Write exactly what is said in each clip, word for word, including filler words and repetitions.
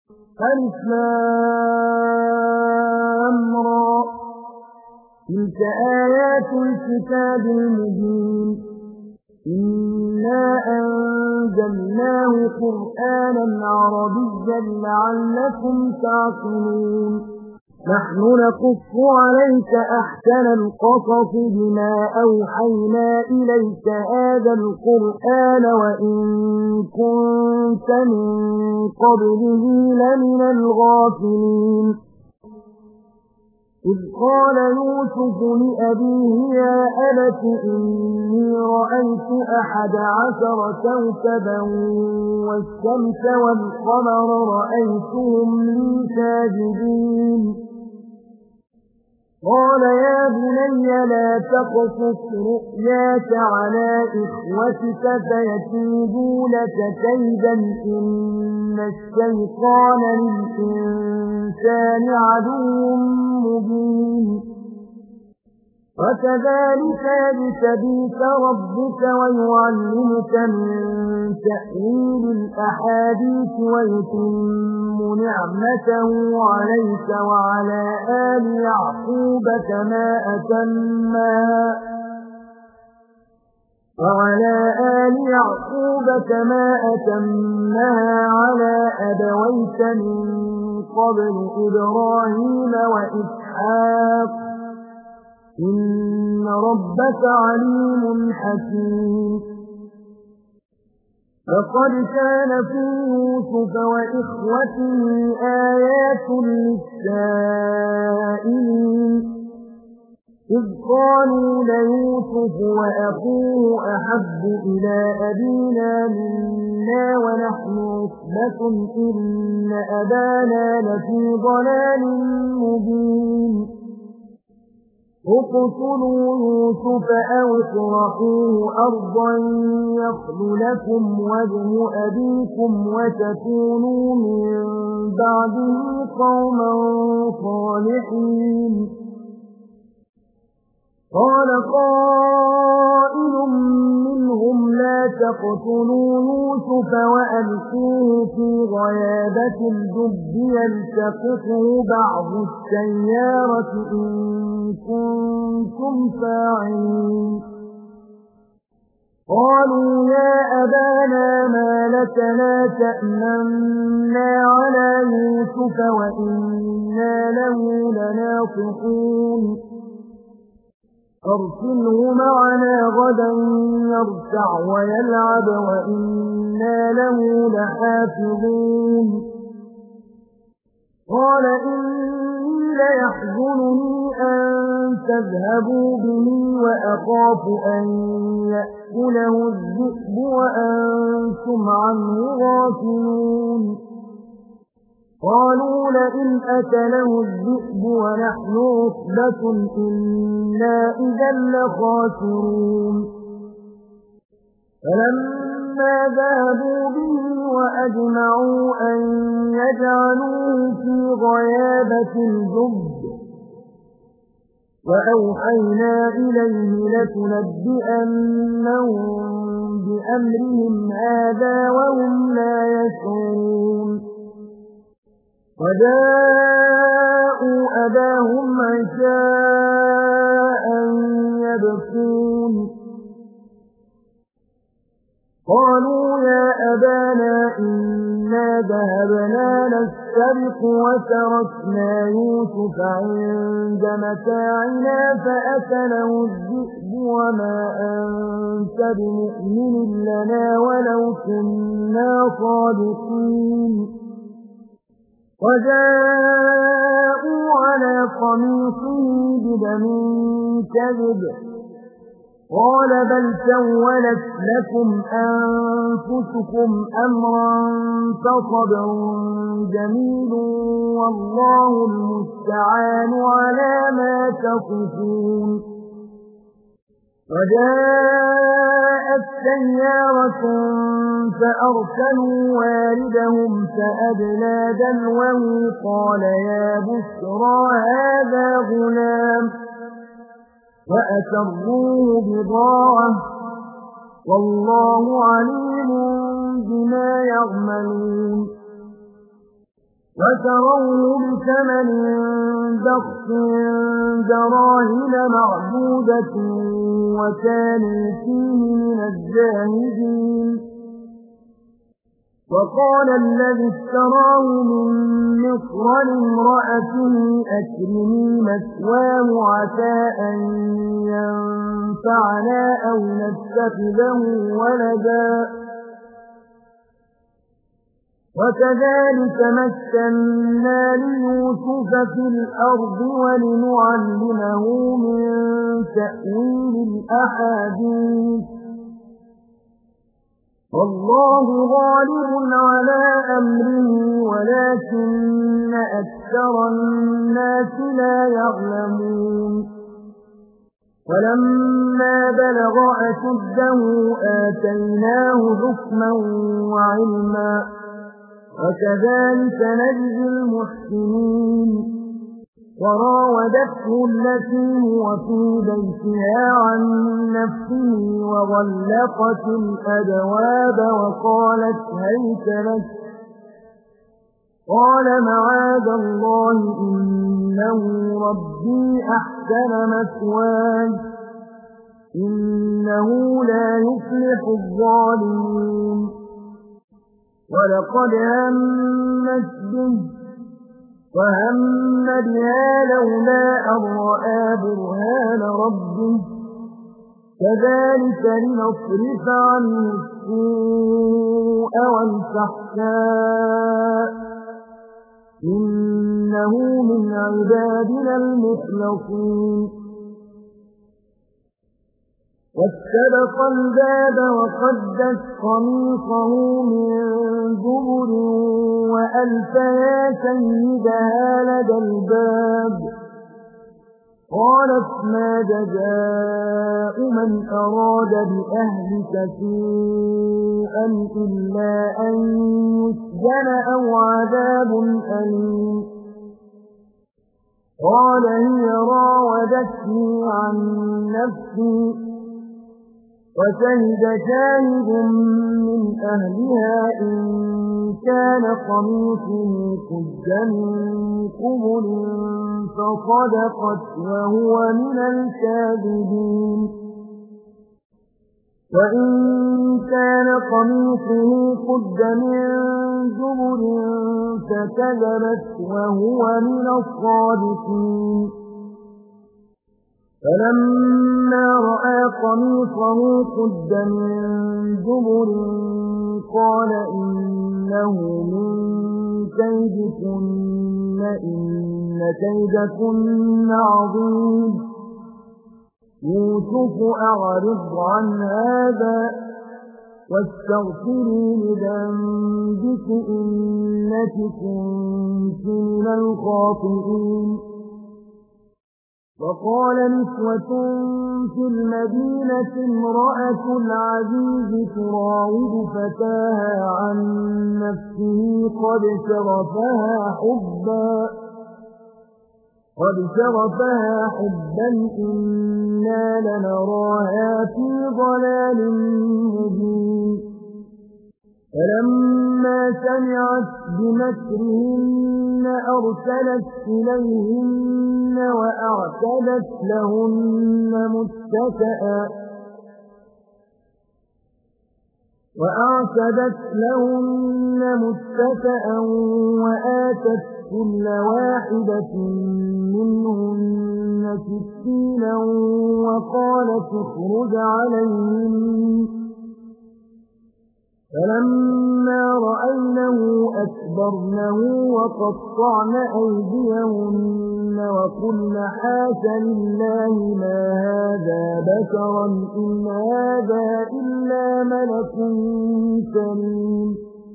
ألف لام را تلك آيات الكتاب المبين إنا أنزلناه قرآنا عربيا لعلكم تعقلون نحن نقص عليك أحسن القصص بما أوحينا إليك هذا القرآن وإن كنت من قبله لمن الغافلين إذ قال يوسف لأبيه يا أبت إني رأيت أحد عشر كوكبا والشمس والقمر رأيتهم لي ساجدين قال يا بني لا تقصص رؤياك على إخوتك فيكيدوا لك كيدا إن الشيطان للإنسان عدو مبين وكذلك يجتبيك ربك ويعلمك من تأويل الأحاديث ويتم نعمته عليك وعلى آل يعقوب كما أتمها وعلى آل يعقوب كما أتمها على أبويك من قبل إبراهيم وإسحاق إن ربك عليم حكيم لقد كان في يوسف وإخوته آيات للسائلين إذ قالوا ليوسف وأخوه أحب إلى أبينا منا ونحن عصبة إن أبانا لفي ضلال مبين اقتلوا يوسف أو اطرحوه أرضا يخل لكم وجه أبيكم وتكونوا من بعده قوما صالحين قال قائل منهم لا تقتلوا يوسف وألقوه في غيابة الجب يلتقطه بعض السيارة إن كنتم فاعلين قالوا يا أبانا ما لك لا تأمنا على يوسف وإنا له لناصحون أرسله معنا غدا يرتع ويلعب وإنا له لحافظون قال إني ليحزنني أن تذهبوا به وأخاف أن يأكله الذئب وأنتم عنه غافلون قالوا لئن أكله الذئب ونحن عصبة إنا إذا لخاسرون فلما ذهبوا به وأجمعوا أن يجعلوه في غيابة الجب وأوحينا إليه لتنبئنهم بأمرهم هذا وهم لا يشعرون وجاءوا أباهم عشاء يبكون قالوا يا أبانا إنا ذهبنا نستبق وتركنا يوسف عند متاعنا فأكله الذئب وما أنت بمؤمن لنا ولو كنا صادقين وجاءوا على قميصه بدم كذب قال بل سولت لكم أنفسكم أمرا فصبر جميل والله المستعان على ما تصفون وجاءت سيارة فأرسلوا واردهم فأدلى دلوه قال يا بشرى هذا غلام وأسروه بضاعة والله عليم بما يعملون وشروه بثمن بخس دراهم معدودة وكانوا فيه من الزاهدين وقال الذي اشتراه من مصر لامرأته أكرمي مثواه عسى أن ينفعنا أو نتخذه ولدا وكذلك مكنا ليوسف في الأرض ولنعلمه من تأويل الأحاديث والله غالب على أمره ولكن أكثر الناس لا يعلمون ولما بلغ أشده آتيناه حكما وعلما وكذلك نجزي المحسنين وراودته التي هو في بيتها عن نفسه وغلقت الأبواب وقالت هيت لك قال معاذ الله إنه ربي أحسن مثواي إنه لا يفلح الظالمون ولقد همت به وهم بها لولا أن رأى برهان ربه كذلك لنصرف عنه السوء والفحشاء إنه من عبادنا المخلصين واستبق الباب وقدت قميصه من دبر وألف يا سيدها لدى الباب قالت ما جزاء من أراد بأهلك سوءا إلا أن يسجن أو عذاب أليم قال هي راودتني عن نفسي وشهد شاهد من أهلها إن كان قميصه قد من قبل فصدقت وهو من الكاذبين وإن كان قميصه قد من دبر فكذبت وهو من الصادقين فلما رأى قميصه قد من دبر قال إنه من كيدكن إن كيدكن عظيم يوسف أعرض عن هذا واستغفري لذنبك إنك كنت من الخاطئين وقال نسوة في المدينة امرأة العزيز تراود فتاها عن نفسه قد شغفها حبا قد شغفها حبا إنا لنراها في ضلال مبين فلما سمعت بمكرهن أرسلت إليهن وأعتدت لهن متكئا وأعتدت لهن متكئا وآتت كل واحدة منهن سكينا وقالت اخرج عليهن فلما رأينه أكبرنه وقطعن أيديهن وقلن حاش لله ما هذا بشرا إن هذا إلا ملك كريم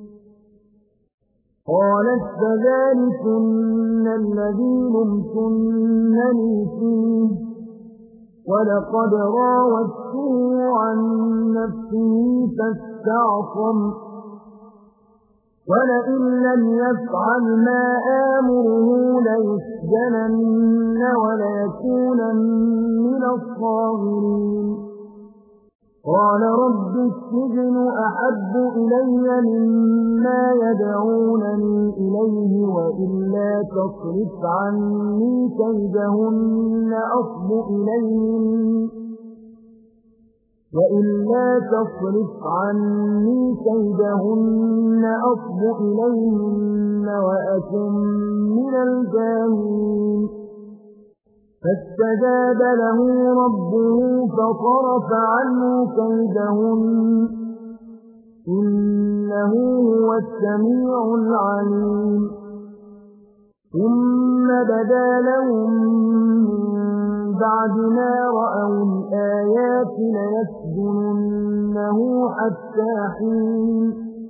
قالت فذلكن الذي لمتنني فيه ولقد راودته عن نفسه فاستعصم ولئن لم يفعل ما آمره ليسجنن وليكون من الصاغرين قال رب السجن أحب إلي مما يدعونني إليه وإلا تصرف عني كيدهن أصب إليهن وإلا تصرف عني كيدهن أصب إليهن وأكن من الجاهلين فاستجاب له ربه فصرف عنه كيدهن إنه هو السميع العليم ثم بدا لهم من بعد ما رأوا الآيات ليسجننه حتى حين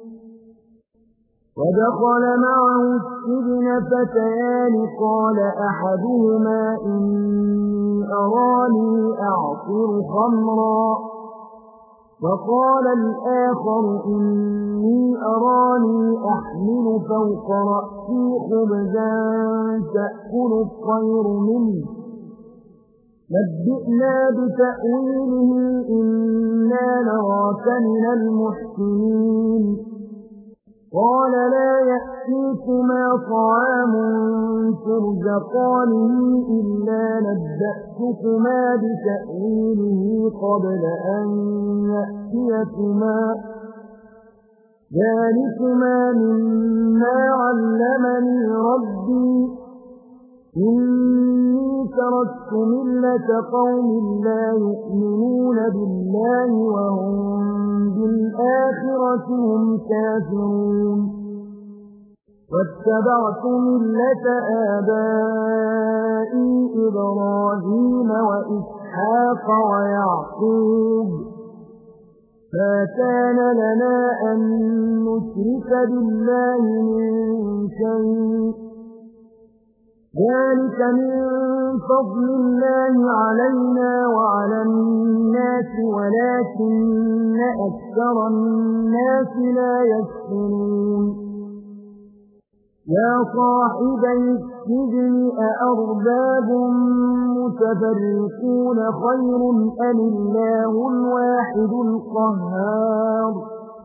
ودخل معه السجن فتيان قال أحدهما إني أراني أعصر خمرا وقال الآخر إني أراني أحمل فوق رأسي خبزا تأكل الطير منه نبئنا بتأويله إنا نراك من المحسنين قال لا يأتيكما طعام ترزقانه إلا نبأتكما بتأويله قبل أن يأتيكما ذلكما مما علمني ربي إني تركت ملة قوم لا يؤمنون بالله وهم بالآخرة هم كافرون واتبعت ملة آبائي إبراهيم وإسحاق ويعقوب ما كان لنا أن نشرك بالله من شيء ذلك من فضل الله علينا وعلى الناس ولكن أكثر الناس لا يشكرون يا صاحبي السجن أأرباب متفرقون خير أم الله الواحد القهار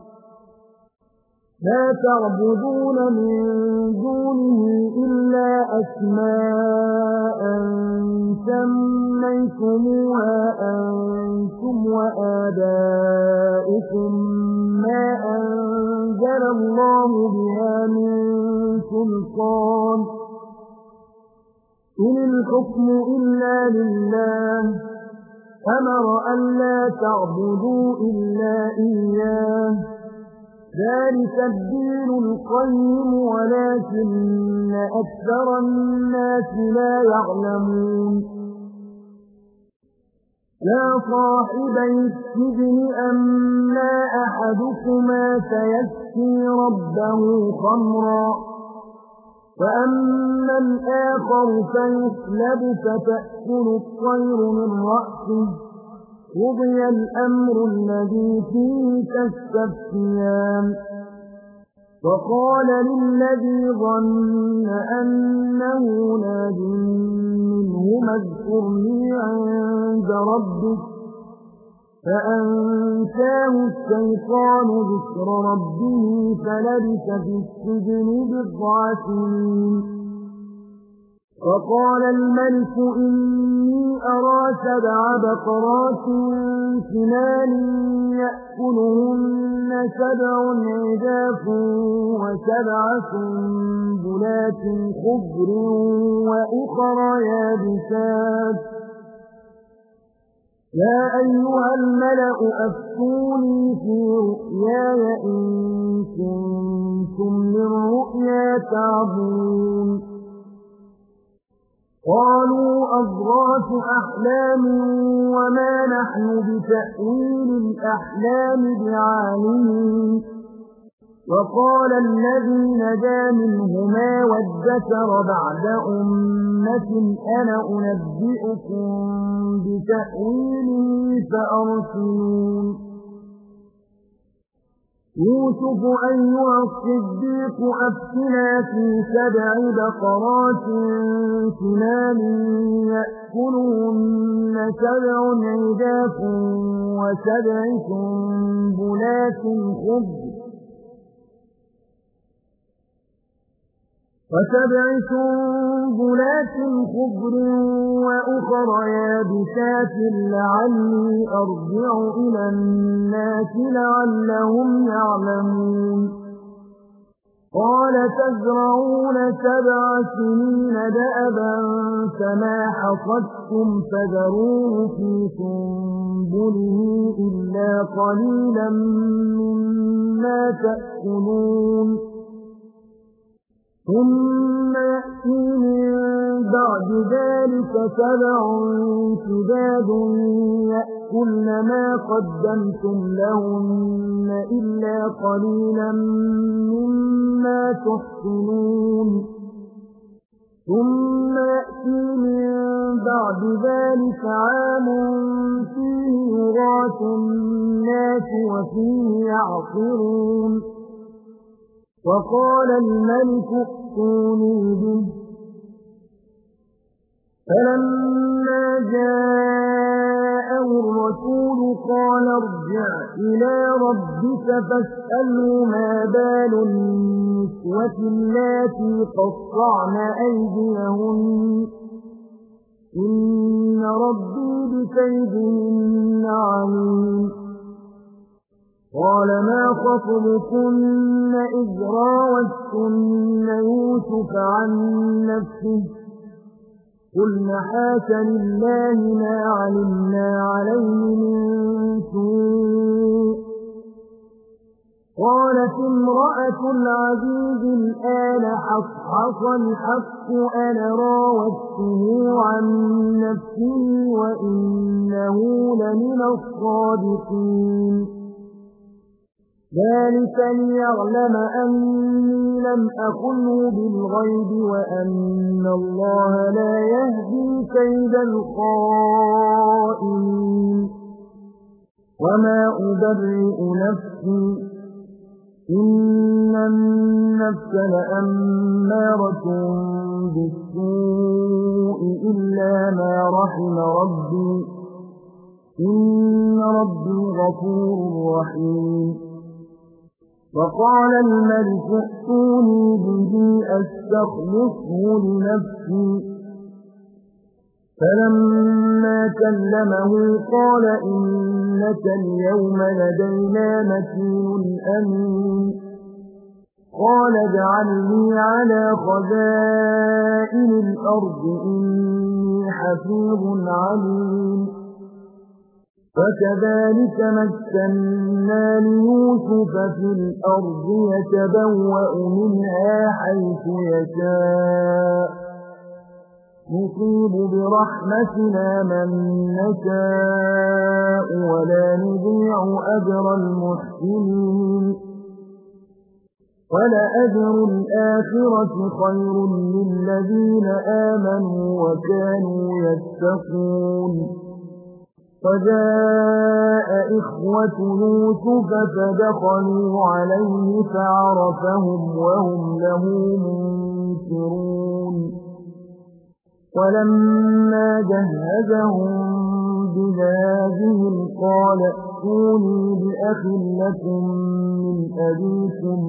لا تعبدون من دونه إلا أسماء سميتموها أنتم وآباؤكم ما أنزل الله بها من سلطان إن الحكم إلا لله أمر أن لا تعبدوا إلا إياه ذلك الدين القيم ولكن أكثر الناس لا يعلمون يا صاحبي السجن أما أحدكما فيسقي ربه خمرا وأما الآخر فيصلب فتأكل الطير من رأسه قضي الأمر الذي فيه تستفتيان وقال للذي ظن أنه ناج منهما اذكرني عند ربك فأنساه الشيطان ذكر ربه فلبث في السجن بضع سنين وقال الملك إني أرى سبع بقرات سمان يأكلهن سبع عجاف وسبع سنبلات خضر وأخر يابسات يا أيها الملأ أفتوني في رؤياي إن كنتم للرؤيا تعبرون قالوا أضغاث أحلام وما نحن بتأويل الأحلام بعالمين وقال الذي نجا منهما وادكر بعد أمة أنا أنبئكم بتأويله فأرسلون يوسف أيها الصديق أفتنا في سبع بقرات سمان يأكلهن سبع عجاف وسبع سنبلات خضر وسبع سنبلات خضر وأخر يابسات لعلي أرجع إلى الناس لعلهم يعلمون قال تزرعون سبع سنين دأبا فما حصدتم فذروه في سنبله إلا قليلا مما تأكلون ثم يأتي من بعد ذلك سبع شداد يأكلن ما قدمتم لهن إلا قليلا مما تحصنون ثم يأتي من بعد ذلك عام فيه يغاث الناس وفيه يعصرون وقال الملك ائتوني به فلما جاءه الرسول قال ارجع إلى ربك فاسأله ما بال النسوة اللاتي قطعن أيديهن إن ربي بكيدهن عليم قال ما خطبكن إذ راوتن يوسف عن نفسه قلنا حاش لله ما علمنا عليه من سوء قالت امرأة العزيز الآن حصحص الحق أنا راودته عن نفسه وإنه لمن الصادقين ذلك ليعلم أني لم أخنه بالغيب وأن الله لا يهدي كيد الخائنين وما أبرئ نفسي إن النفس لأمارة بالسوء إلا ما رحم ربي إن ربي غفور رحيم وقال الملك ائتوني به أستخلصه لنفسي فلما كلمه قال إنك اليوم لدينا مكين أمين قال اجعلني على خزائن الأرض إني حفيظ عليم فكذلك مكنا ليوسف في الأرض يتبوأ منها حيث يشاء نصيب برحمتنا من نشاء ولا نضيع أجر المحسنين ولأجر الآخرة خير للذين آمنوا وكانوا يتقون فجاء إخوة يوسف فدخلوا عليه فعرفهم وهم له منكرون ولما جهزهم بجهازهم قال ائتوني بأخ لكم من أبيكم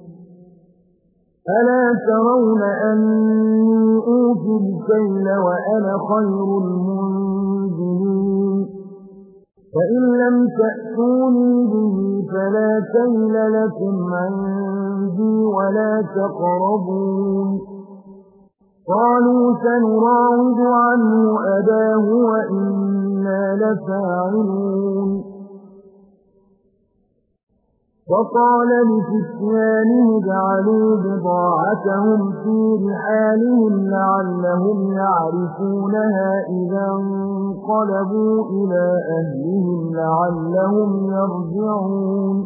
ألا ترون أني أوفي الكيل وأنا خير المنزلين فإن لم تأتوني به فلا كيل لكم عندي ولا تقربون قالوا سنراود عنه أباه وإنا لفاعلون وقال لفتيانه اجعلوا بضاعتهم في رحالهم لعلهم يعرفونها إذا انقلبوا إلى أهلهم لعلهم يرجعون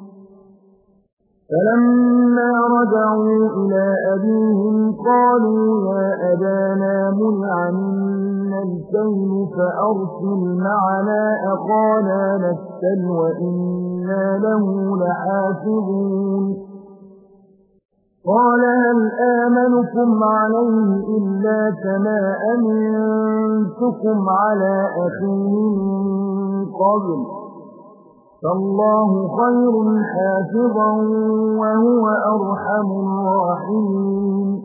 فلما رجعوا إلى أبيهم قالوا يا أبانا منع منا الكيل فأرسل معنا أخانا نكتل وإنا وإنا له لحافظون قال هل آمنكم عليه إلا كما أمنتكم على أخيه من قبل فالله خير حافظا وهو أرحم الراحمين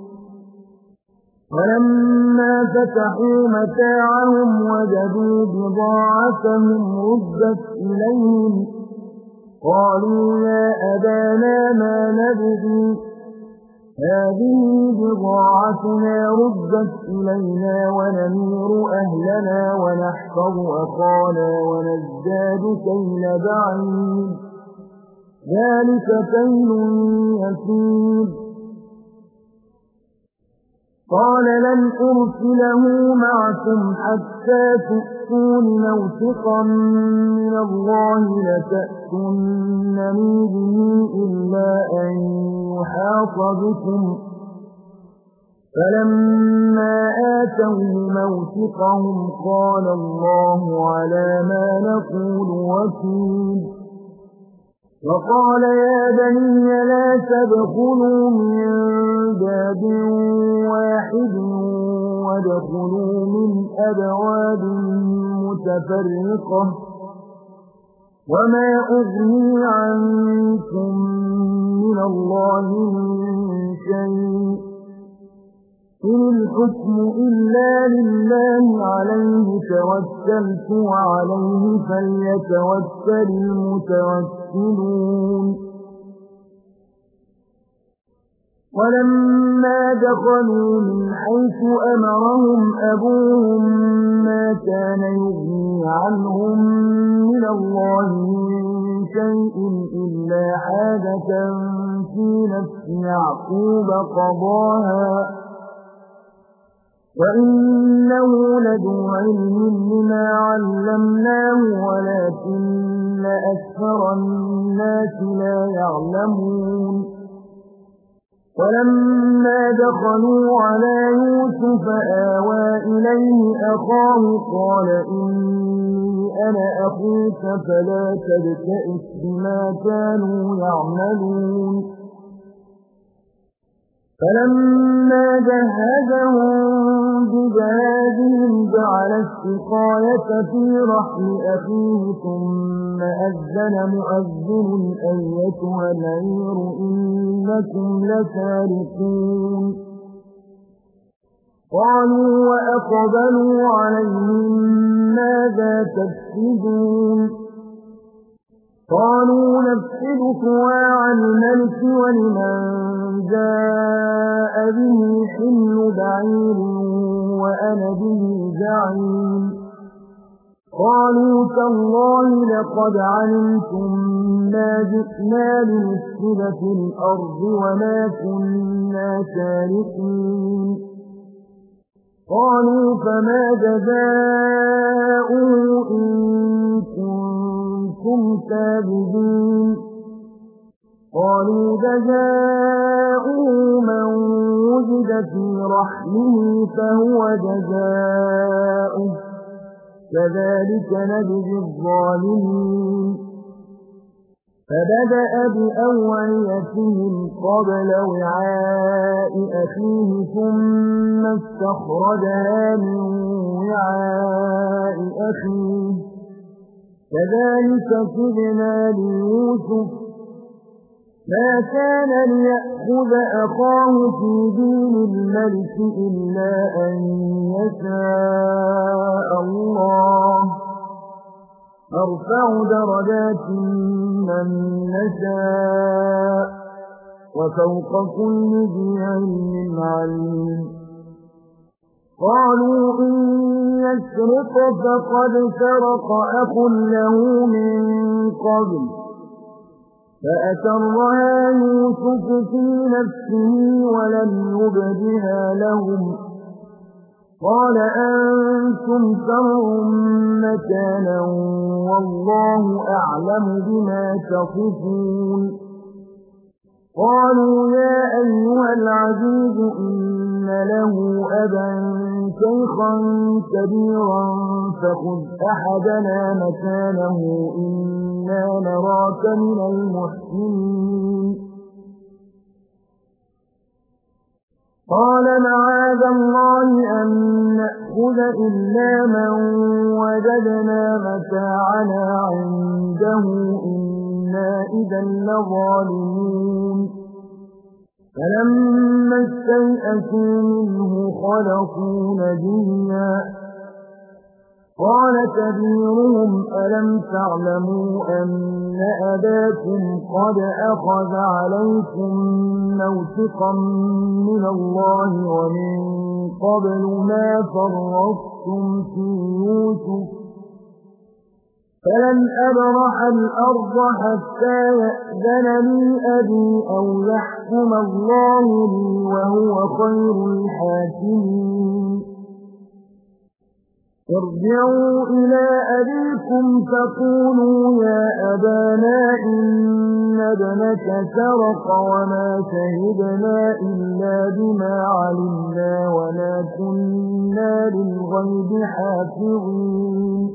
ولما فتحوا متاعهم وجدوا بضاعتهم ردت إليهم قالوا يا أبانا ما نبغي هذه بضاعتنا ردت إلينا ونمير أهلنا ونحفظ أخانا ونزداد كيل بعيد ذلك كيل يسير قال لن أرسله معكم حتى تؤتون موثقا من الله لتأتونني به إلا أن يحاط بكم فلما آتوه موثقهم قال الله على ما نقول وكيل وقال يا بني لا تدخلوا من باب واحد وادخلوا من أبواب متفرقة وما أغني عنكم من الله من شيء إن الحكم إلا لله عليه توكلت وعليه فليتوكل المتوكلون ولما دخلوا من حيث أمرهم أبوهم ما كان يغني عنهم من الله من شيء إلا حاجة في نفس يعقوب قضاها وإنه لذو علم لما علمناه ولكن أكثر الناس لا يعلمون ولما دخلوا على يوسف آوى إليه أخاه قال إني أنا أخوك فلا تبتئس بما كانوا يعملون فلما جهزهم بجهازهم جعل السقاية في رحل أخيه ثم أذن مؤذن أيتها العير إنكم لسارقون قالوا وأقبلوا عليهم ماذا تفسدون قالوا نفسد صواع الملك ولمن جاء به حمل بعير وأنا به زعيم قالوا تالله لقد علمتم ما جئنا لنفسد في الأرض وما كنا سارقين قالوا فما جزاؤه إن كنتم كاذبين قالوا جزاؤه من وجد في رحمه فهو جزاؤه كذلك نجزي الظالمين فبدأ بأوعيتهم قبل وعاء أخيه ثم استخرجها من وعاء أخيه كذلك كدنا ليوسف ما كان ليأخذ أخاه في دين الملك إلا أن يشاء الله أرفع درجات من نشاء وفوق كل ذي علم عليم قالوا إن يسرق فقد سرق أخ له من قبل فأسرها يوسف في نفسه ولم يبدها لهم قال أنتم شر مكانا والله أعلم بما تصفون قالوا يا أيها العزيز إن له أبا شيخا كبيرا فخذ أحدنا مكانه إنا إنا نراك من المحسنين قال معاذ الله أن نأخذ إلا من وجدنا متاعنا عنده إنا إذا لظالمون فلما استيئسوا منه خلصوا نجيا قال كبيرهم ألم تعلموا أن أباكم قد أخذ عليكم موثقا من الله ومن قبل ما فرطتم في يوسف فلن أبرح الأرض حتى يأذن لي أبي أو يحكم الله لي وهو خير الحاكمين ارجعوا إلى أبيكم فقولوا يا أبانا إن ابنك سرق وما شهدنا إلا بما علمنا وما كنا للغيب حافظين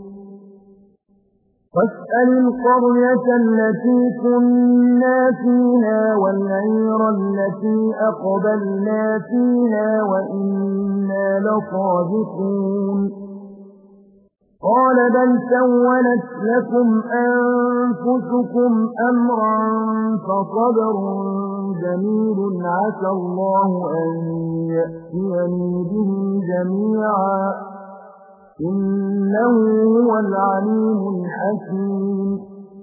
واسأل القرية التي كنا فيها والعير التي أقبلنا فيها وإنا لصادقون قال بل سولت لكم أنفسكم أمرا فصبر جميل عسى الله أن يأتيني به جميعا إنه هو العليم الحكيم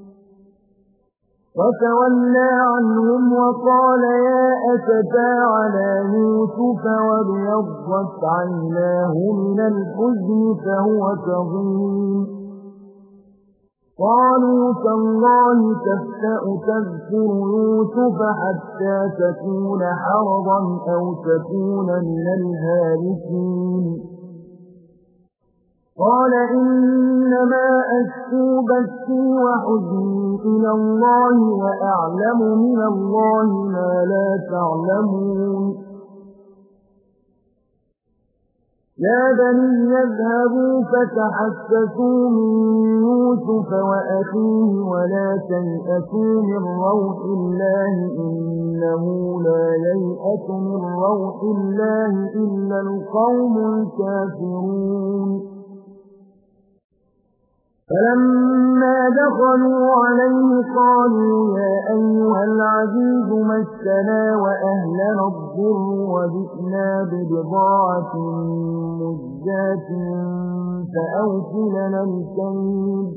وتولى عنهم وقال يا أسفى على يوسف وابيضت عيناه من الحزن فهو كظيم قالوا تالله تفتأ تذكر يوسف حتى تكون حرضا أو تكون من الهالكين قال إنما أشكو بثي وحزني إلى الله وأعلم من الله ما لا تعلمون يا بني يذهبوا فتحسسوا من يوسف وأخيه ولا تيأسوا من روح الله إنه لا ييأس من روح الله إلا القوم الكافرون فلما دخلوا عليه قالوا يا أيها العزيز مسنا وأهلنا الضر وجئنا ببضاعة مزجاة فأوف لنا الكيل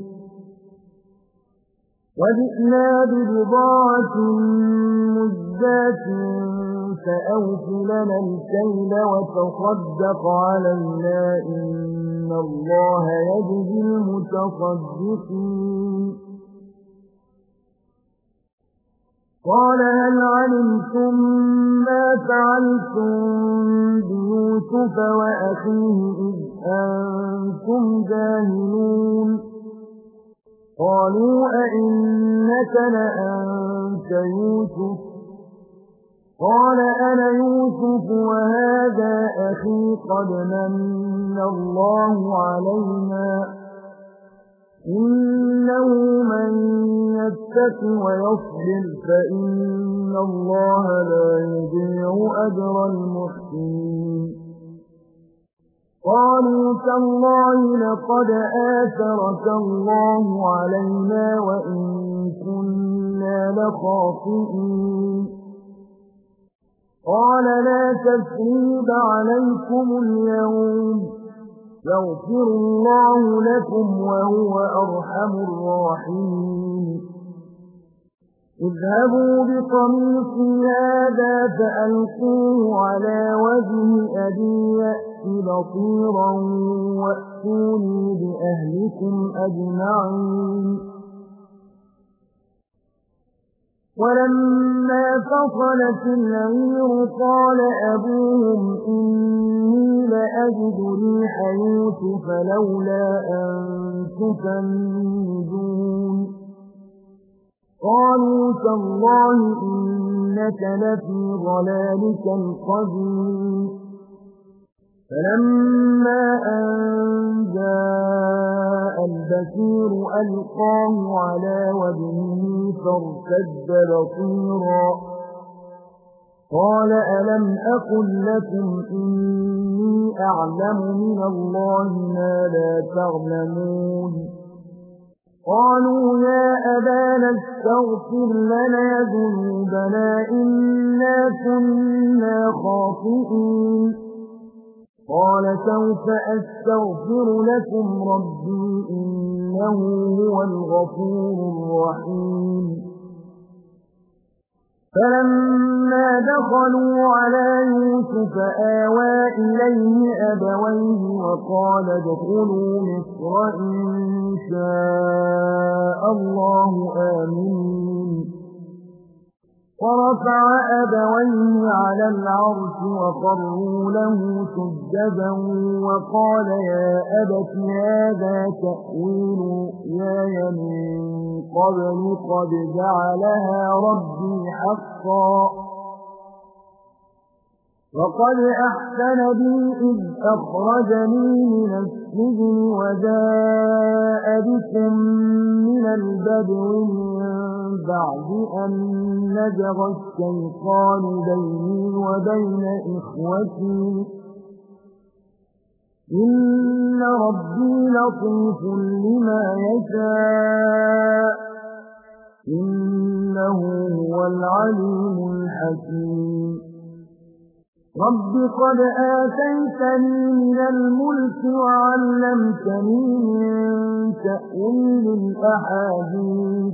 وجئنا ببضاعة مزجاة فأوف لنا الكيل وتصدق علينا إن الله يجزي المتصدقين قال هل علمتم ما فعلتم بيوسف وأخيه إذ أنتم جاهلون قالوا أئنك لأنت يوسف قال أنا يوسف وهذا أخي قد من الله علينا إنه من يتق ويصبر فإن الله لا يضيع أجر المحسنين قالوا تالله لقد آثرك الله علينا وإن كنا لخاطئين قال لا تثريب عليكم اليوم يغفر الله لكم وهو أرحم الراحمين اذهبوا بقميصي هذا فألقوه على وجه أبي يأت بصيرا وأتوني بأهلكم أجمعين ولما فصلت العير قال أبوهم إني لأجد ريح يوسف لولا أن تفندون قالوا تالله إنك لفي ضلالك القديم فلما أن جاء البشر البصير ألقاه على وجهه فارتد بصيرا قال ألم أقل لكم إني أعلم من الله ما لا تعلمون قالوا يا أبانا استغفر لنا ذنوبنا إنا كنا خاطئين قال سوف أستغفر لكم ربي إنه هو الغفور الرحيم فلما دخلوا على يوسف آوى إليه أبويه وقال ادخلوا مصر إن شاء الله آمين ورفع أبويه على العرش وخروا له سجدا وقال يا أبت هذا تأويل رؤياي من قبل قد جعلها ربي حقا وقد أحسن بي إذ أخرجني من السجن وجاء بكم من البدو من بعد أن نزغ الشيطان بيني وبين إخوتي إن ربي لطيف لما يشاء إنه هو العليم الحكيم رب قد آتيتني من الملك وعلمتني من تأويل الأحاديث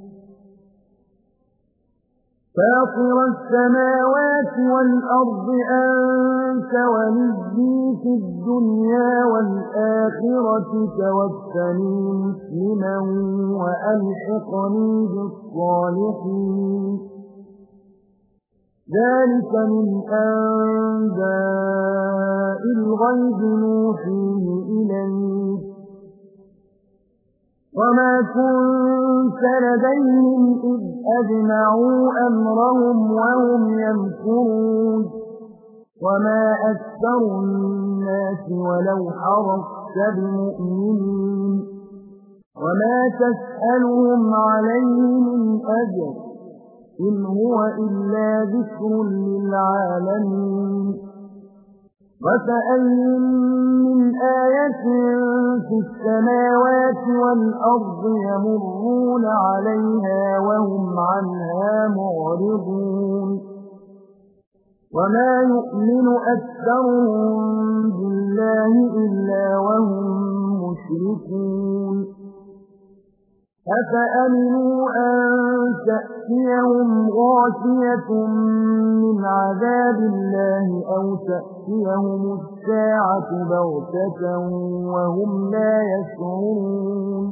فاطر السماوات والأرض أنت وليي في الدنيا والآخرة توفني مسلما وألحقني بالصالحين ذلك من أنباء الغيب نوحيه إليك وما كنت لديهم إذ أجمعوا أمرهم وهم يمكرون وما أكثر الناس ولو حرصت بمؤمنين وما تسألهم عليه من أجر إن هو إلا ذكر للعالمين وكأين من آية في السماوات والأرض يمرون عليها وهم عنها معرضون وما يؤمن أكثرهم بالله إلا وهم مشركون أفأمنوا أن تأتيهم غاشية من عذاب الله أو تأتيهم الساعة بغتة وهم لا يشعرون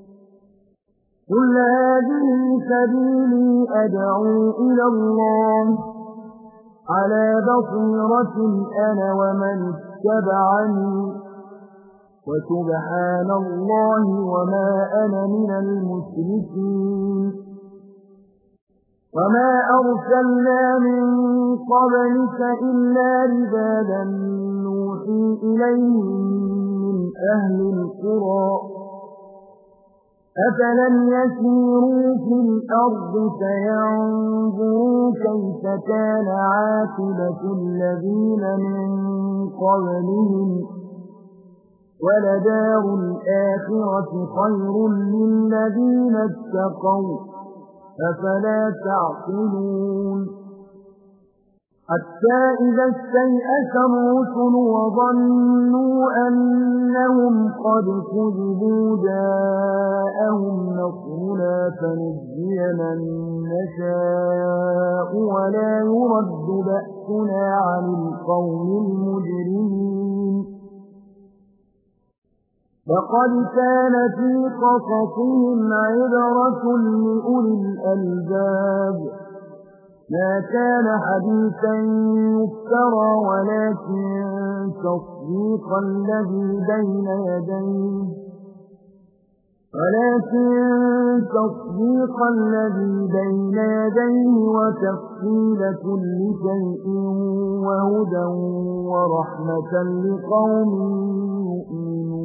قل هذه سبيلي أدعو إلى الله على بصيرة أنا ومن اتبعني وسبحان الله وما أنا من المشركين وما أرسلنا من قبلك إلا رجالا نوحي إليهم من أهل القرى أفلم يسيروا في الأرض فينظروا كيف كان عاقبة الذين من قبلهم ولدار الآخرة خير للذين اتقوا أفلا تعقلون حتى إذا استيأس الرسل وظنوا أنهم قد كذبوا جاءهم نصرنا فنجي من نشاء ولا يرد بأسنا عن القوم المجرمين لقد كان في قصصهم عبرة لأولي الألباب ما كان حديثا يفترى ولكن تصديق الذي بين يديه ولكن تصديق الذي بين يديه وتفصيل كل شيء وهدى ورحمة لقوم يؤمنون